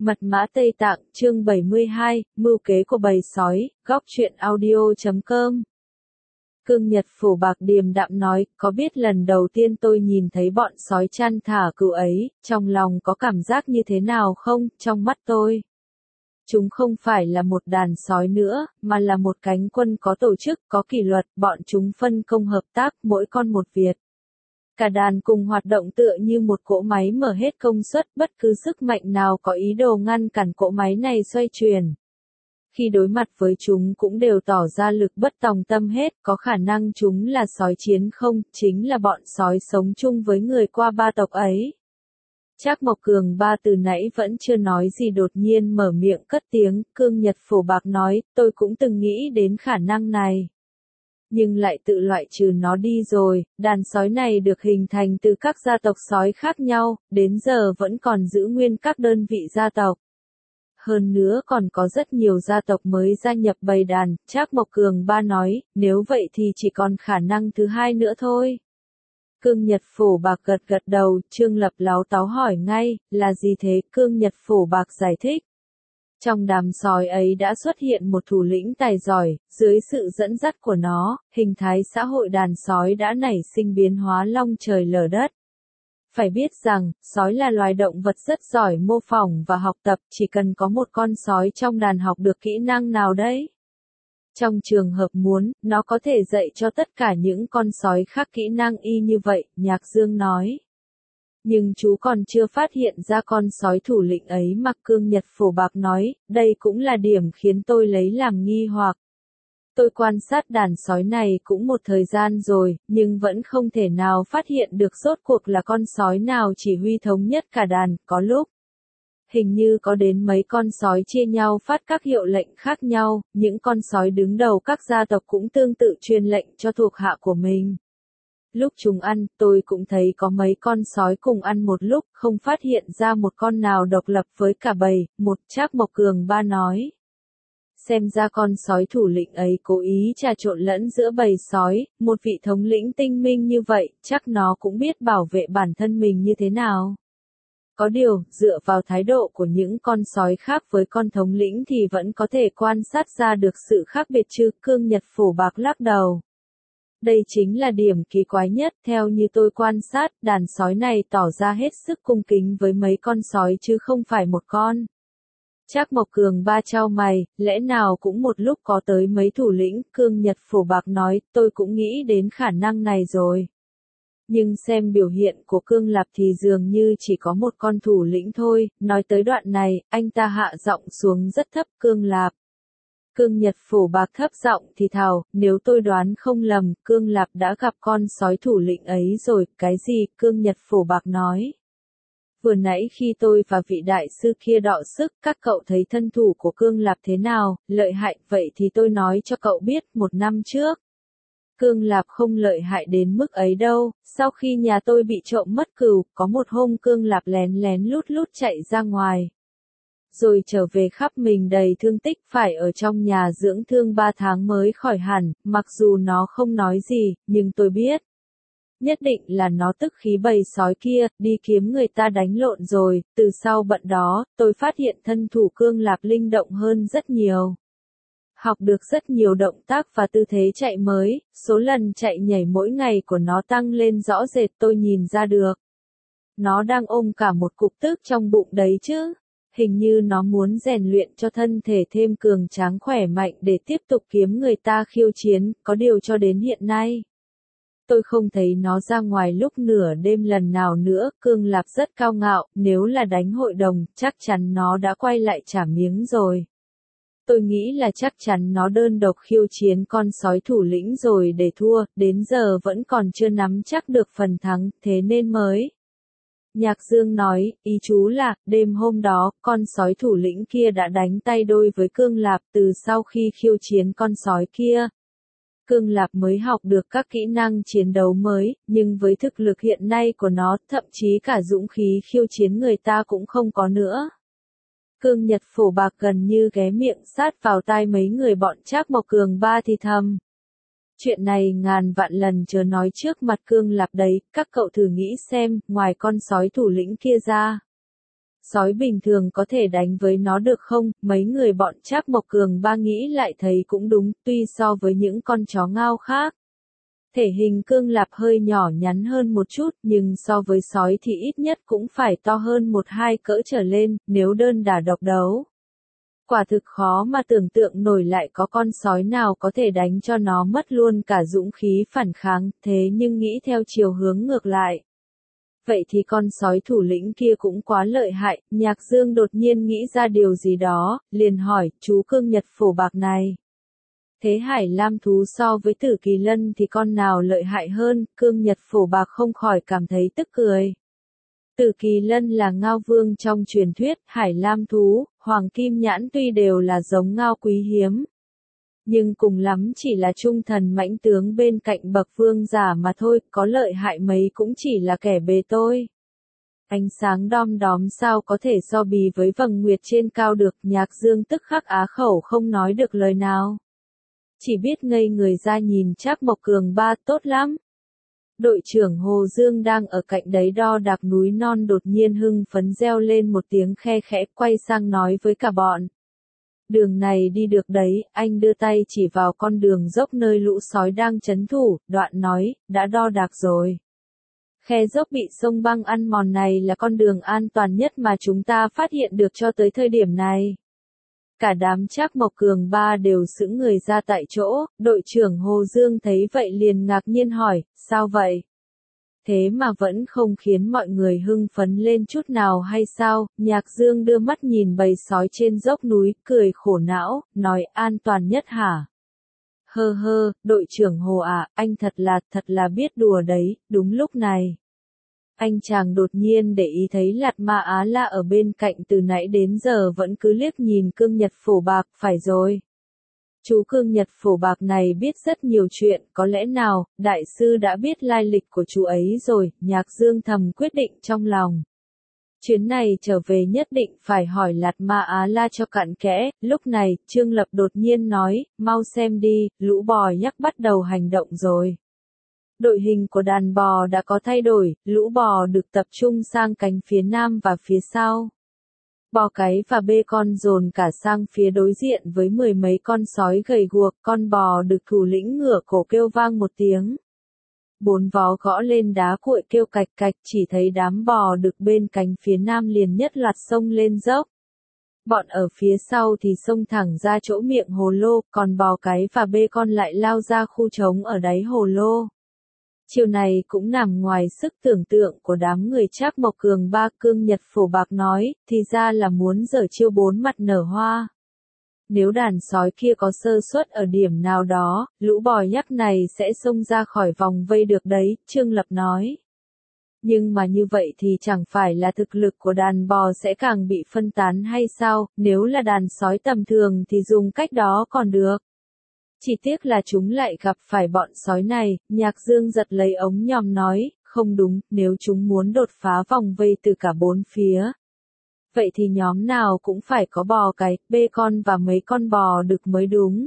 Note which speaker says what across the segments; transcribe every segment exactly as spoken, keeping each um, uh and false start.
Speaker 1: Mật mã Tây Tạng, chương bảy mươi hai, mưu kế của bầy sói, góc truyện audio chấm com. Cương Nhật Phổ Bạc điềm đạm nói, có biết lần đầu tiên tôi nhìn thấy bọn sói chăn thả cừu ấy, trong lòng có cảm giác như thế nào không? Trong mắt tôi, chúng không phải là một đàn sói nữa, mà là một cánh quân có tổ chức, có kỷ luật, bọn chúng phân công hợp tác, mỗi con một việc. Cả đàn cùng hoạt động tựa như một cỗ máy mở hết công suất, bất cứ sức mạnh nào có ý đồ ngăn cản cỗ máy này xoay chuyển. Khi đối mặt với chúng cũng đều tỏ ra lực bất tòng tâm hết, có khả năng chúng là sói chiến không, chính là bọn sói sống chung với người qua ba tộc ấy. Trác Mộc Cường Ba từ nãy vẫn chưa nói gì đột nhiên mở miệng cất tiếng, Cương Nhật Phổ Bạc nói, tôi cũng từng nghĩ đến khả năng này. Nhưng lại tự loại trừ nó đi rồi, đàn sói này được hình thành từ các gia tộc sói khác nhau, đến giờ vẫn còn giữ nguyên các đơn vị gia tộc. Hơn nữa còn có rất nhiều gia tộc mới gia nhập bầy đàn, Trác Mộc Cường Ba nói, nếu vậy thì chỉ còn khả năng thứ hai nữa thôi. Cương Nhật Phổ Bạc gật gật đầu, Trương Lập láo táo hỏi ngay, là gì thế? Cương Nhật Phổ Bạc giải thích. Trong đám sói ấy đã xuất hiện một thủ lĩnh tài giỏi, dưới sự dẫn dắt của nó, hình thái xã hội đàn sói đã nảy sinh biến hóa long trời lở đất. Phải biết rằng, sói là loài động vật rất giỏi mô phỏng và học tập, chỉ cần có một con sói trong đàn học được kỹ năng nào đấy. Trong trường hợp muốn, nó có thể dạy cho tất cả những con sói khác kỹ năng y như vậy, Nhạc Dương nói. Nhưng chú còn chưa phát hiện ra con sói thủ lĩnh ấy mà. Cương Nhật Phổ Bạc nói, đây cũng là điểm khiến tôi lấy làm nghi hoặc. Tôi quan sát đàn sói này cũng một thời gian rồi, nhưng vẫn không thể nào phát hiện được rốt cuộc là con sói nào chỉ huy thống nhất cả đàn, có lúc. Hình như có đến mấy con sói chia nhau phát các hiệu lệnh khác nhau, những con sói đứng đầu các gia tộc cũng tương tự truyền lệnh cho thuộc hạ của mình. Lúc chúng ăn, tôi cũng thấy có mấy con sói cùng ăn một lúc, không phát hiện ra một con nào độc lập với cả bầy, một Trác Mộc Cường Ba nói. Xem ra con sói thủ lĩnh ấy cố ý trà trộn lẫn giữa bầy sói, một vị thống lĩnh tinh minh như vậy, chắc nó cũng biết bảo vệ bản thân mình như thế nào. Có điều, dựa vào thái độ của những con sói khác với con thống lĩnh thì vẫn có thể quan sát ra được sự khác biệt chứ. Cương Nhật Phổ Bạc lắc đầu. Đây chính là điểm kỳ quái nhất, theo như tôi quan sát, đàn sói này tỏ ra hết sức cung kính với mấy con sói chứ không phải một con. Trác Mộc Cường Ba chau mày, lẽ nào cũng một lúc có tới mấy thủ lĩnh? Cương Nhật Phổ Bạc nói, tôi cũng nghĩ đến khả năng này rồi. Nhưng xem biểu hiện của Cương Lạp thì dường như chỉ có một con thủ lĩnh thôi, nói tới đoạn này, anh ta hạ giọng xuống rất thấp. Cương Lạp. Cương Nhật Phổ Bạc thấp giọng thì thào, nếu tôi đoán không lầm, Cương Lạp đã gặp con sói thủ lĩnh ấy rồi. Cái gì? Cương Nhật Phổ Bạc nói. Vừa nãy khi tôi và vị đại sư kia đọ sức, các cậu thấy thân thủ của Cương Lạp thế nào, lợi hại, vậy thì tôi nói cho cậu biết, một năm trước. Cương Lạp không lợi hại đến mức ấy đâu, sau khi nhà tôi bị trộm mất cừu, có một hôm Cương Lạp lén lén lút lút chạy ra ngoài. Rồi trở về khắp mình đầy thương tích, phải ở trong nhà dưỡng thương ba tháng mới khỏi hẳn, mặc dù nó không nói gì, nhưng tôi biết. Nhất định là nó tức khí bầy sói kia, đi kiếm người ta đánh lộn rồi. Từ sau bận đó, tôi phát hiện thân thủ Cương Lạp linh động hơn rất nhiều. Học được rất nhiều động tác và tư thế chạy mới, số lần chạy nhảy mỗi ngày của nó tăng lên rõ rệt, tôi nhìn ra được. Nó đang ôm cả một cục tức trong bụng đấy chứ. Hình như nó muốn rèn luyện cho thân thể thêm cường tráng khỏe mạnh để tiếp tục kiếm người ta khiêu chiến, có điều cho đến hiện nay. Tôi không thấy nó ra ngoài lúc nửa đêm lần nào nữa. Cương Lạp rất cao ngạo, nếu là đánh hội đồng, chắc chắn nó đã quay lại trả miếng rồi. Tôi nghĩ là chắc chắn nó đơn độc khiêu chiến con sói thủ lĩnh rồi để thua, đến giờ vẫn còn chưa nắm chắc được phần thắng, thế nên mới. Nhạc Dương nói, ý chú là, đêm hôm đó, con sói thủ lĩnh kia đã đánh tay đôi với Cương Lạp từ sau khi khiêu chiến con sói kia. Cương Lạp mới học được các kỹ năng chiến đấu mới, nhưng với thực lực hiện nay của nó, thậm chí cả dũng khí khiêu chiến người ta cũng không có nữa. Cương Nhật Phổ Bạc gần như ghé miệng sát vào tai mấy người bọn Trác Mộc Cường Ba thì thầm. Chuyện này ngàn vạn lần chớ nói trước mặt Cương Lạp đấy, các cậu thử nghĩ xem, ngoài con sói thủ lĩnh kia ra. Sói bình thường có thể đánh với nó được không? Mấy người bọn Trác Mộc Cường ba nghĩ lại thấy cũng đúng, tuy so với những con chó ngao khác. Thể hình Cương Lạp hơi nhỏ nhắn hơn một chút, nhưng so với sói thì ít nhất cũng phải to hơn một hai cỡ trở lên, nếu đơn đả độc đấu. Quả thực khó mà tưởng tượng nổi lại có con sói nào có thể đánh cho nó mất luôn cả dũng khí phản kháng, thế nhưng nghĩ theo chiều hướng ngược lại. Vậy thì con sói thủ lĩnh kia cũng quá lợi hại, Nhạc Dương đột nhiên nghĩ ra điều gì đó, liền hỏi, chú Cương Nhật Phổ Bạc này. Thế Hải Lam thú so với Tử Kỳ Lân thì con nào lợi hại hơn? Cương Nhật Phổ Bạc không khỏi cảm thấy tức cười. Tử Kỳ Lân là ngao vương trong truyền thuyết, Hải Lam thú, Hoàng Kim Nhãn tuy đều là giống ngao quý hiếm. Nhưng cùng lắm chỉ là trung thần mãnh tướng bên cạnh bậc vương giả mà thôi, có lợi hại mấy cũng chỉ là kẻ bề tôi. Ánh sáng đom đóm sao có thể so bì với vầng nguyệt trên cao được, Nhạc Dương tức khắc á khẩu không nói được lời nào. Chỉ biết ngây người ra nhìn Trác Mộc Cường ba, tốt lắm. Đội trưởng Hồ Dương đang ở cạnh đấy đo đạc núi non đột nhiên hưng phấn reo lên một tiếng khe khẽ, quay sang nói với cả bọn. Đường này đi được đấy, anh đưa tay chỉ vào con đường dốc nơi lũ sói đang trấn thủ, đoạn nói, đã đo đạc rồi. Khe dốc bị sông băng ăn mòn này là con đường an toàn nhất mà chúng ta phát hiện được cho tới thời điểm này. Cả đám Trác Mộc Cường ba đều sững người ra tại chỗ, đội trưởng Hồ Dương thấy vậy liền ngạc nhiên hỏi, sao vậy? Thế mà vẫn không khiến mọi người hưng phấn lên chút nào hay sao? Nhạc Dương đưa mắt nhìn bầy sói trên dốc núi, cười khổ não, nói an toàn nhất hả? Hơ hơ, đội trưởng Hồ à, anh thật là, thật là biết đùa đấy, đúng lúc này. Anh chàng đột nhiên để ý thấy Lạt Ma Á La ở bên cạnh từ nãy đến giờ vẫn cứ liếc nhìn Cương Nhật Phổ Bạc, phải rồi. Chú Cương Nhật Phổ Bạc này biết rất nhiều chuyện, có lẽ nào, đại sư đã biết lai lịch của chú ấy rồi, Nhạc Dương thầm quyết định trong lòng. Chuyến này trở về nhất định phải hỏi Lạt Ma Á La cho cặn kẽ, lúc này, Trương Lập đột nhiên nói, mau xem đi, lũ bò nhắc bắt đầu hành động rồi. Đội hình của đàn bò đã có thay đổi, lũ bò được tập trung sang cánh phía nam và phía sau. Bò cái và bê con dồn cả sang phía đối diện với mười mấy con sói gầy guộc, con bò được thủ lĩnh ngửa cổ kêu vang một tiếng. Bốn vó gõ lên đá cuội kêu cạch cạch, chỉ thấy đám bò được bên cánh phía nam liền nhất loạt xông lên dốc. Bọn ở phía sau thì xông thẳng ra chỗ miệng hồ lô, còn bò cái và bê con lại lao ra khu trống ở đáy hồ lô. Chiều này cũng nằm ngoài sức tưởng tượng của đám người Trác Mộc Cường ba. Cương Nhật Phổ Bạc nói, thì ra là muốn giở chiêu bốn mặt nở hoa. Nếu đàn sói kia có sơ suất ở điểm nào đó, lũ bò nhắc này sẽ xông ra khỏi vòng vây được đấy, Trương Lập nói. Nhưng mà như vậy thì chẳng phải là thực lực của đàn bò sẽ càng bị phân tán hay sao, nếu là đàn sói tầm thường thì dùng cách đó còn được. Chỉ tiếc là chúng lại gặp phải bọn sói này, Nhạc Dương giật lấy ống nhòm nói, không đúng, nếu chúng muốn đột phá vòng vây từ cả bốn phía. Vậy thì nhóm nào cũng phải có bò cái, bê con và mấy con bò đực mới đúng.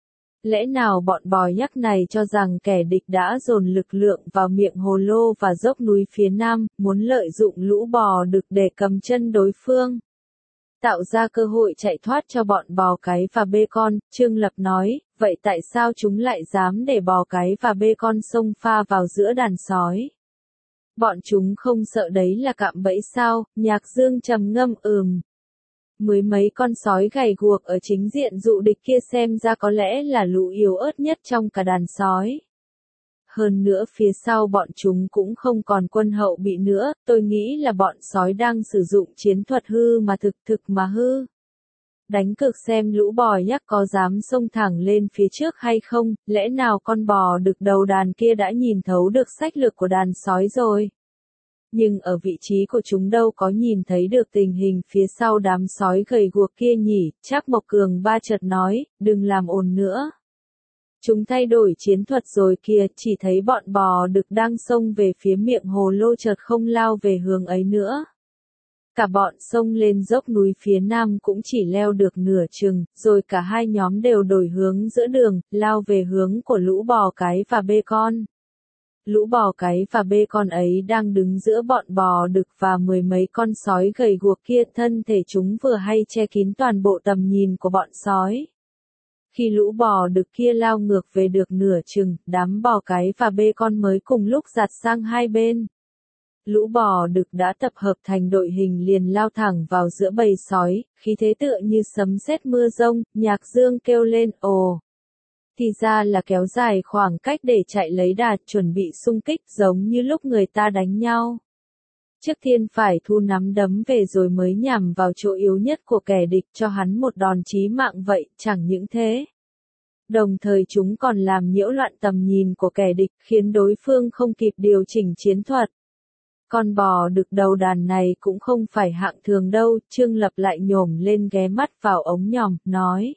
Speaker 1: Lẽ nào bọn bò nhắc này cho rằng kẻ địch đã dồn lực lượng vào miệng hồ lô và dốc núi phía nam, muốn lợi dụng lũ bò đực để cầm chân đối phương? Tạo ra cơ hội chạy thoát cho bọn bò cái và bê con, Trương Lập nói, vậy tại sao chúng lại dám để bò cái và bê con xông pha vào giữa đàn sói? Bọn chúng không sợ đấy là cạm bẫy sao? Nhạc Dương trầm ngâm ừm. Mười mấy con sói gầy guộc ở chính diện dụ địch kia xem ra có lẽ là lũ yếu ớt nhất trong cả đàn sói. Hơn nữa phía sau bọn chúng cũng không còn quân hậu bị nữa, tôi nghĩ là bọn sói đang sử dụng chiến thuật hư mà thực thực mà hư. Đánh cược xem lũ bò nhắc có dám xông thẳng lên phía trước hay không, lẽ nào con bò đực đầu đàn kia đã nhìn thấu được sách lược của đàn sói rồi. Nhưng ở vị trí của chúng đâu có nhìn thấy được tình hình phía sau đám sói gầy guộc kia nhỉ, Trác Mộc Cường ba chợt nói, đừng làm ồn nữa. Chúng thay đổi chiến thuật rồi kìa, chỉ thấy bọn bò đực đang xông về phía miệng hồ lô chợt không lao về hướng ấy nữa. Cả bọn xông lên dốc núi phía nam cũng chỉ leo được nửa chừng, rồi cả hai nhóm đều đổi hướng giữa đường, lao về hướng của lũ bò cái và bê con. Lũ bò cái và bê con ấy đang đứng giữa bọn bò đực và mười mấy con sói gầy guộc kia, thân thể chúng vừa hay che kín toàn bộ tầm nhìn của bọn sói. Khi lũ bò đực kia lao ngược về được nửa chừng, đám bò cái và bê con mới cùng lúc giạt sang hai bên. Lũ bò đực đã tập hợp thành đội hình liền lao thẳng vào giữa bầy sói, khí thế tựa như sấm sét mưa rông. Nhạc Dương kêu lên ồ. Thì ra là kéo dài khoảng cách để chạy lấy đà, chuẩn bị xung kích giống như lúc người ta đánh nhau. Trước tiên phải thu nắm đấm về rồi mới nhằm vào chỗ yếu nhất của kẻ địch cho hắn một đòn chí mạng vậy, chẳng những thế. Đồng thời chúng còn làm nhiễu loạn tầm nhìn của kẻ địch, khiến đối phương không kịp điều chỉnh chiến thuật. Con bò đực đầu đàn này cũng không phải hạng thường đâu, Trương Lập lại nhổm lên ghé mắt vào ống nhòm, nói.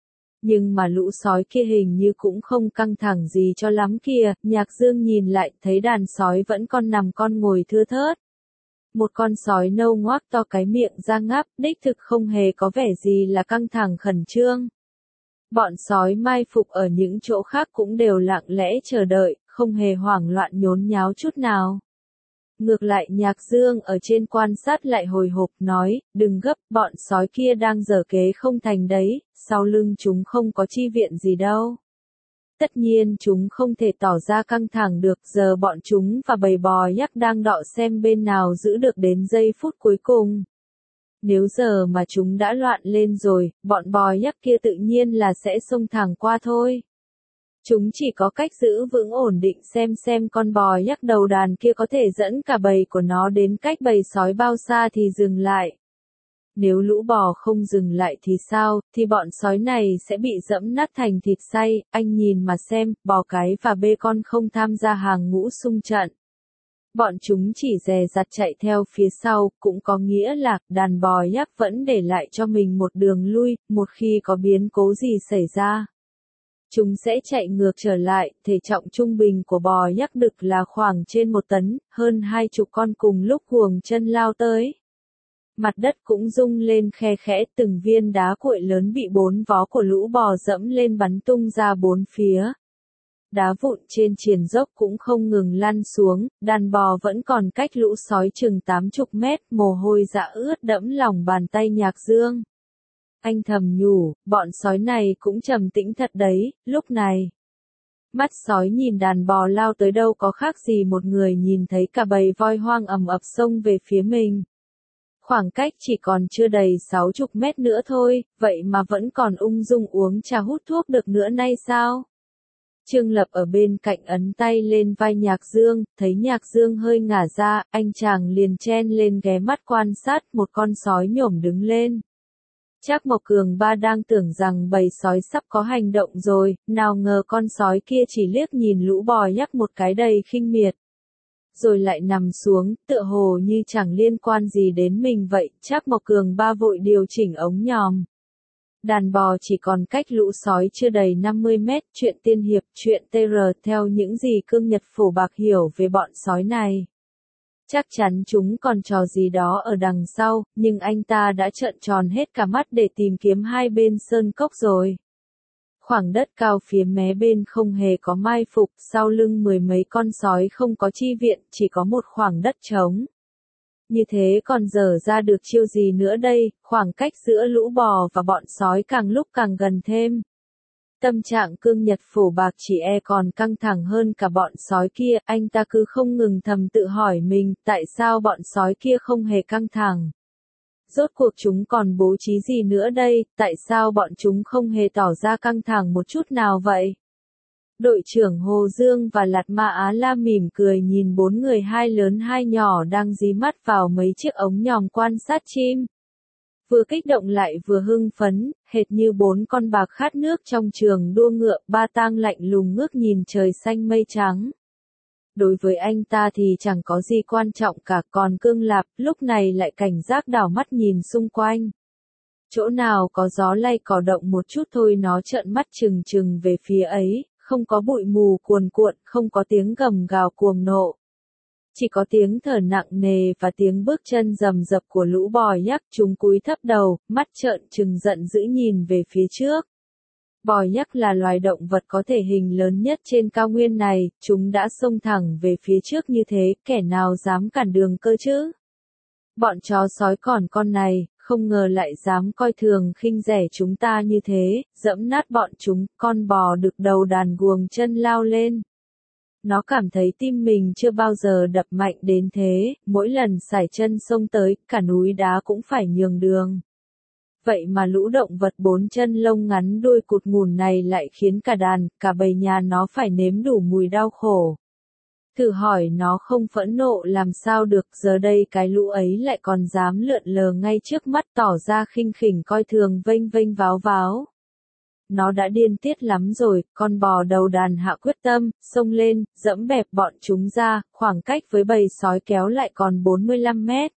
Speaker 1: Nhưng mà lũ sói kia hình như cũng không căng thẳng gì cho lắm kìa. Nhạc Dương nhìn lại thấy đàn sói vẫn còn nằm con ngồi thưa thớt. Một con sói nâu ngoác to cái miệng ra ngáp, đích thực không hề có vẻ gì là căng thẳng khẩn trương. Bọn sói mai phục ở những chỗ khác cũng đều lặng lẽ chờ đợi, không hề hoảng loạn nhốn nháo chút nào. Ngược lại Nhạc Dương ở trên quan sát lại hồi hộp nói, đừng gấp, bọn sói kia đang giở kế không thành đấy, sau lưng chúng không có chi viện gì đâu. Tất nhiên chúng không thể tỏ ra căng thẳng được, giờ bọn chúng và bầy bò yak đang đọ xem bên nào giữ được đến giây phút cuối cùng. Nếu giờ mà chúng đã loạn lên rồi, bọn bò yak kia tự nhiên là sẽ xông thẳng qua thôi. Chúng chỉ có cách giữ vững ổn định xem xem con bò yak đầu đàn kia có thể dẫn cả bầy của nó đến cách bầy sói bao xa thì dừng lại. Nếu lũ bò không dừng lại thì sao, thì bọn sói này sẽ bị dẫm nát thành thịt xay. Anh nhìn mà xem, bò cái và bê con không tham gia hàng ngũ xung trận. Bọn chúng chỉ dè dặt chạy theo phía sau, cũng có nghĩa là đàn bò yak vẫn để lại cho mình một đường lui, một khi có biến cố gì xảy ra. Chúng sẽ chạy ngược trở lại, thể trọng trung bình của bò yak đực là khoảng trên một tấn, hơn hai chục con cùng lúc huồng chân lao tới. Mặt đất cũng rung lên khe khẽ, từng viên đá cuội lớn bị bốn vó của lũ bò dẫm lên bắn tung ra bốn phía. Đá vụn trên triền dốc cũng không ngừng lăn xuống, đàn bò vẫn còn cách lũ sói chừng tám chục mét, mồ hôi dã ướt đẫm lòng bàn tay Nhạc Dương. Anh thầm nhủ, bọn sói này cũng trầm tĩnh thật đấy, lúc này. Mắt sói nhìn đàn bò lao tới đâu có khác gì một người nhìn thấy cả bầy voi hoang ầm ập xông về phía mình. Khoảng cách chỉ còn chưa đầy sáu chục mét nữa thôi, vậy mà vẫn còn ung dung uống trà hút thuốc được nữa nay sao? Trương Lập ở bên cạnh ấn tay lên vai Nhạc Dương, thấy Nhạc Dương hơi ngả ra, anh chàng liền chen lên ghé mắt quan sát một con sói nhổm đứng lên. Trác Mộc Cường Ba đang tưởng rằng bầy sói sắp có hành động rồi, nào ngờ con sói kia chỉ liếc nhìn lũ bò yak một cái đầy khinh miệt. Rồi lại nằm xuống, tựa hồ như chẳng liên quan gì đến mình vậy. Trác Mộc Cường Ba vội điều chỉnh ống nhòm. Đàn bò chỉ còn cách lũ sói chưa đầy năm mươi mét. Chuyện tiên hiệp, chuyện tê rờ theo những gì Cương Nhật Phổ Bạc hiểu về bọn sói này. Chắc chắn chúng còn trò gì đó ở đằng sau, nhưng anh ta đã trợn tròn hết cả mắt để tìm kiếm hai bên sơn cốc rồi. Khoảng đất cao phía mé bên không hề có mai phục, sau lưng mười mấy con sói không có chi viện, chỉ có một khoảng đất trống. Như thế còn dở ra được chiêu gì nữa đây, khoảng cách giữa lũ bò và bọn sói càng lúc càng gần thêm. Tâm trạng Cương Nhật Phổ Bạc chỉ e còn căng thẳng hơn cả bọn sói kia, anh ta cứ không ngừng thầm tự hỏi mình, tại sao bọn sói kia không hề căng thẳng. Rốt cuộc chúng còn bố trí gì nữa đây, tại sao bọn chúng không hề tỏ ra căng thẳng một chút nào vậy? Đội trưởng Hồ Dương và Lạt Ma Á La mỉm cười nhìn bốn người hai lớn hai nhỏ đang dí mắt vào mấy chiếc ống nhòm quan sát chim. Vừa kích động lại vừa hưng phấn, hệt như bốn con bạc khát nước trong trường đua ngựa. Ba Tang lạnh lùng ngước nhìn trời xanh mây trắng. Đối với anh ta thì chẳng có gì quan trọng cả, còn Cương Lạp lúc này lại cảnh giác đảo mắt nhìn xung quanh. Chỗ nào có gió lay cỏ động một chút thôi nó trợn mắt trừng trừng về phía ấy, không có bụi mù cuồn cuộn, không có tiếng gầm gào cuồng nộ. Chỉ có tiếng thở nặng nề và tiếng bước chân rầm rập của lũ bò yak. Chúng cúi thấp đầu, mắt trợn trừng giận dữ nhìn về phía trước. Bò Yack là loài động vật có thể hình lớn nhất trên cao nguyên này, chúng đã xông thẳng về phía trước như thế, kẻ nào dám cản đường cơ chứ? Bọn chó sói còn con này, không ngờ lại dám coi thường khinh rẻ chúng ta như thế, dẫm nát bọn chúng, con bò đực đầu đàn guồng chân lao lên. Nó cảm thấy tim mình chưa bao giờ đập mạnh đến thế, mỗi lần sải chân xông tới, cả núi đá cũng phải nhường đường. Vậy mà lũ động vật bốn chân lông ngắn đuôi cụt ngùn này lại khiến cả đàn, cả bầy nhà nó phải nếm đủ mùi đau khổ. Thử hỏi nó không phẫn nộ làm sao được, giờ đây cái lũ ấy lại còn dám lượn lờ ngay trước mắt tỏ ra khinh khỉnh coi thường vênh vênh váo váo. Nó đã điên tiết lắm rồi, con bò đầu đàn hạ quyết tâm, xông lên, dẫm bẹp bọn chúng ra, khoảng cách với bầy sói kéo lại còn bốn mươi lăm mét.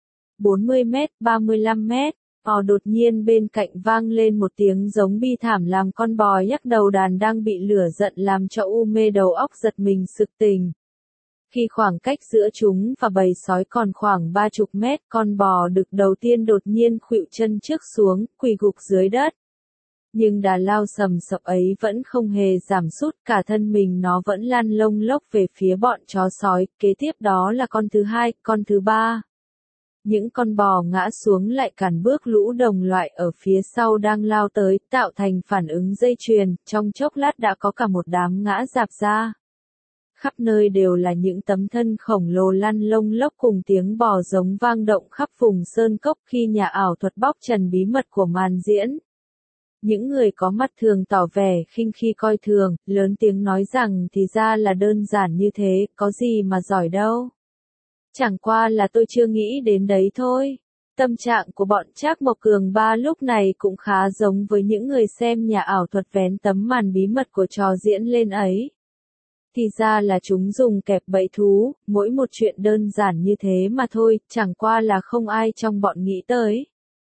Speaker 1: bốn mươi mét, ba mươi lăm mét. Bò đột nhiên bên cạnh vang lên một tiếng giống bi thảm làm con bò Yack đầu đàn đang bị lửa giận làm cho u mê đầu óc giật mình sực tỉnh. Khi khoảng cách giữa chúng và bầy sói còn khoảng ba chục mét, con bò đực đầu tiên đột nhiên khuỵu chân trước xuống, quỳ gục dưới đất. Nhưng đà lao sầm sập ấy vẫn không hề giảm sút, cả thân mình nó vẫn lăn lông lốc về phía bọn chó sói, kế tiếp đó là con thứ hai, con thứ ba. Những con bò ngã xuống lại cản bước lũ đồng loại ở phía sau đang lao tới, tạo thành phản ứng dây chuyền, trong chốc lát đã có cả một đám ngã rạp ra. Khắp nơi đều là những tấm thân khổng lồ lăn lông lốc cùng tiếng bò giống vang động khắp vùng sơn cốc khi nhà ảo thuật bóc trần bí mật của màn diễn. Những người có mắt thường tỏ vẻ khinh khi coi thường, lớn tiếng nói rằng thì ra là đơn giản như thế, có gì mà giỏi đâu. Chẳng qua là tôi chưa nghĩ đến đấy thôi. Tâm trạng của bọn Trác Mộc Cường Ba lúc này cũng khá giống với những người xem nhà ảo thuật vén tấm màn bí mật của trò diễn lên ấy. Thì ra là chúng dùng kẹp bẫy thú, mỗi một chuyện đơn giản như thế mà thôi, chẳng qua là không ai trong bọn nghĩ tới.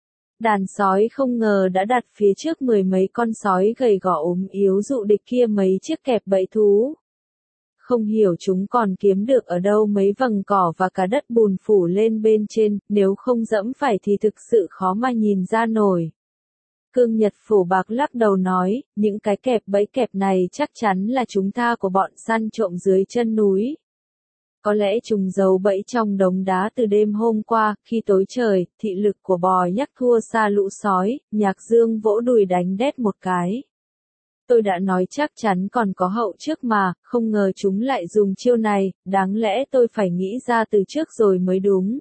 Speaker 1: Đàn sói không ngờ đã đặt phía trước mười mấy con sói gầy gò ốm yếu dụ địch kia mấy chiếc kẹp bẫy thú. Không hiểu chúng còn kiếm được ở đâu mấy vầng cỏ và cả đất bùn phủ lên bên trên, nếu không dẫm phải thì thực sự khó mà nhìn ra nổi. Cương Nhật Phổ Bạc lắc đầu nói, những cái kẹp bẫy kẹp này chắc chắn là chúng ta của bọn săn trộm dưới chân núi. Có lẽ chúng giấu bẫy trong đống đá từ đêm hôm qua, khi tối trời, thị lực của bò Yack thua xa lũ sói, Nhạc Dương vỗ đùi đánh đét một cái. Tôi đã nói chắc chắn còn có hậu trước mà, không ngờ chúng lại dùng chiêu này, đáng lẽ tôi phải nghĩ ra từ trước rồi mới đúng.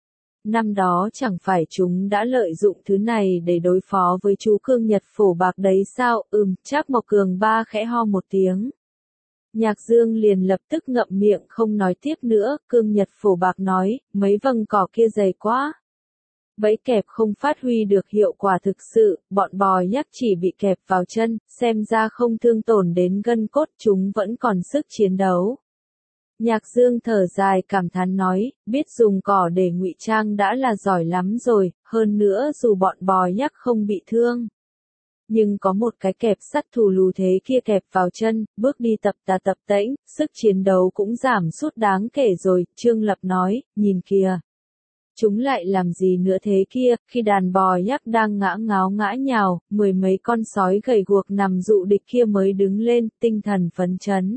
Speaker 1: Năm đó chẳng phải chúng đã lợi dụng thứ này để đối phó với chú Cương Nhật Phổ Bạc đấy sao, ừm, Trác Mộc Cường Ba khẽ ho một tiếng. Nhạc Dương liền lập tức ngậm miệng không nói tiếp nữa, Cương Nhật Phổ Bạc nói, mấy vầng cỏ kia dày quá. Bẫy kẹp không phát huy được hiệu quả thực sự, bọn bò Yack chỉ bị kẹp vào chân, xem ra không thương tổn đến gân cốt, chúng vẫn còn sức chiến đấu. Nhạc Dương thở dài cảm thán nói, biết dùng cỏ để ngụy trang đã là giỏi lắm rồi, hơn nữa dù bọn bò Yack không bị thương. Nhưng có một cái kẹp sắt thù lù thế kia kẹp vào chân, bước đi tập tà tập tễnh, sức chiến đấu cũng giảm sút đáng kể rồi, Trương Lập nói, nhìn kìa. Chúng lại làm gì nữa thế kia, khi đàn bò Yack đang ngã ngáo ngã nhào, mười mấy con sói gầy guộc nằm dụ địch kia mới đứng lên, tinh thần phấn chấn.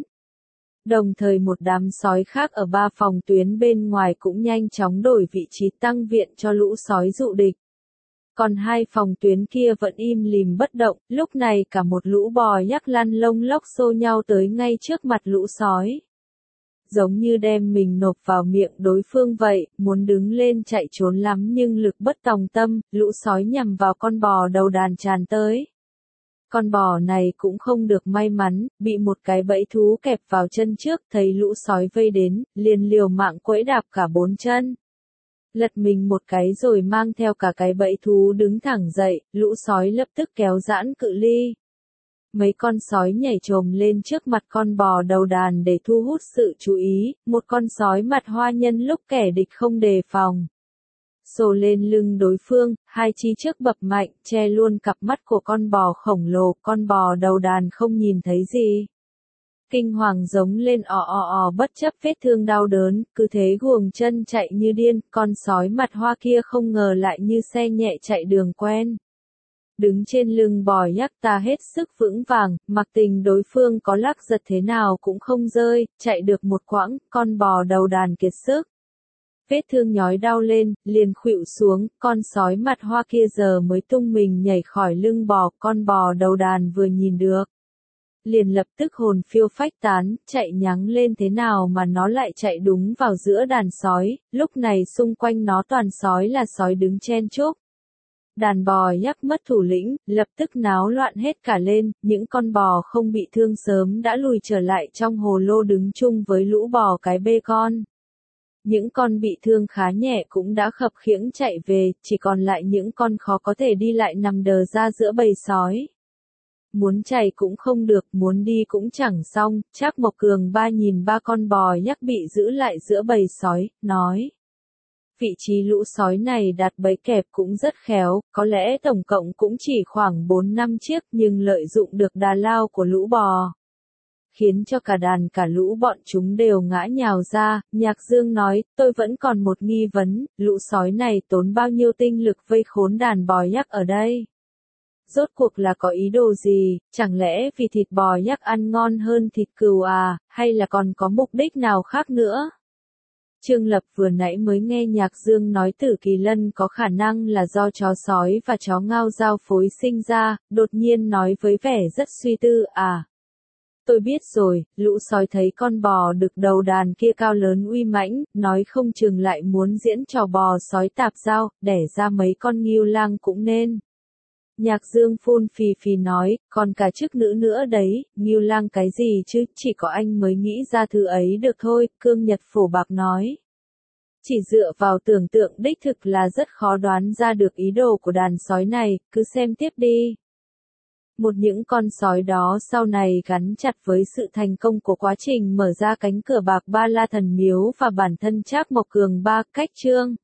Speaker 1: Đồng thời một đám sói khác ở ba phòng tuyến bên ngoài cũng nhanh chóng đổi vị trí tăng viện cho lũ sói dụ địch. Còn hai phòng tuyến kia vẫn im lìm bất động, lúc này cả một lũ bò Yack lăn lông lốc xô nhau tới ngay trước mặt lũ sói. Giống như đem mình nộp vào miệng đối phương vậy, muốn đứng lên chạy trốn lắm nhưng lực bất tòng tâm, lũ sói nhằm vào con bò đầu đàn tràn tới. Con bò này cũng không được may mắn, bị một cái bẫy thú kẹp vào chân trước, thấy lũ sói vây đến, liền liều mạng quẫy đạp cả bốn chân. Lật mình một cái rồi mang theo cả cái bẫy thú đứng thẳng dậy, lũ sói lập tức kéo giãn cự ly. Mấy con sói nhảy chồm lên trước mặt con bò đầu đàn để thu hút sự chú ý, một con sói mặt hoa nhân lúc kẻ địch không đề phòng. Sồ lên lưng đối phương, hai chi trước bập mạnh, che luôn cặp mắt của con bò khổng lồ, con bò đầu đàn không nhìn thấy gì. Kinh hoàng giống lên ò ò ò bất chấp vết thương đau đớn, cứ thế guồng chân chạy như điên, con sói mặt hoa kia không ngờ lại như xe nhẹ chạy đường quen. Đứng trên lưng bò yak ta hết sức vững vàng, mặc tình đối phương có lắc giật thế nào cũng không rơi, chạy được một quãng, con bò đầu đàn kiệt sức. Vết thương nhói đau lên, liền khuỵu xuống, con sói mặt hoa kia giờ mới tung mình nhảy khỏi lưng bò, con bò đầu đàn vừa nhìn được. Liền lập tức hồn phiêu phách tán, chạy nhắng lên thế nào mà nó lại chạy đúng vào giữa đàn sói, lúc này xung quanh nó toàn sói là sói đứng chen chúc. Đàn bò yak mất thủ lĩnh, lập tức náo loạn hết cả lên, những con bò không bị thương sớm đã lùi trở lại trong hồ lô đứng chung với lũ bò cái bê con. Những con bị thương khá nhẹ cũng đã khập khiễng chạy về, chỉ còn lại những con khó có thể đi lại nằm đờ ra giữa bầy sói. Muốn chạy cũng không được, muốn đi cũng chẳng xong, Trác Mộc Cường Ba nhìn ba con bò yak bị giữ lại giữa bầy sói, nói. Vị trí lũ sói này đặt bẫy kẹp cũng rất khéo, có lẽ tổng cộng cũng chỉ khoảng bốn năm chiếc nhưng lợi dụng được đà lao của lũ bò. Khiến cho cả đàn cả lũ bọn chúng đều ngã nhào ra, Nhạc Dương nói, tôi vẫn còn một nghi vấn, lũ sói này tốn bao nhiêu tinh lực vây khốn đàn bò yak ở đây? Rốt cuộc là có ý đồ gì, chẳng lẽ vì thịt bò yak ăn ngon hơn thịt cừu à, hay là còn có mục đích nào khác nữa? Trương Lập vừa nãy mới nghe Nhạc Dương nói Tử Kỳ Lân có khả năng là do chó sói và chó ngao giao phối sinh ra, đột nhiên nói với vẻ rất suy tư, à. Tôi biết rồi, lũ sói thấy con bò đực đầu đàn kia cao lớn uy mãnh, nói không chừng lại muốn diễn trò bò sói tạp giao, đẻ ra mấy con ngưu lang cũng nên. Nhạc Dương phun phì phì nói, còn cả chức nữ nữa đấy, ngưu lang cái gì chứ, chỉ có anh mới nghĩ ra thứ ấy được thôi, Cương Nhật Phổ Bạc nói. Chỉ dựa vào tưởng tượng đích thực là rất khó đoán ra được ý đồ của đàn sói này, cứ xem tiếp đi. Một những con sói đó sau này gắn chặt với sự thành công của quá trình mở ra cánh cửa bạc Ba La Thần Miếu và bản thân Trác Mộc Cường Ba, cách chương.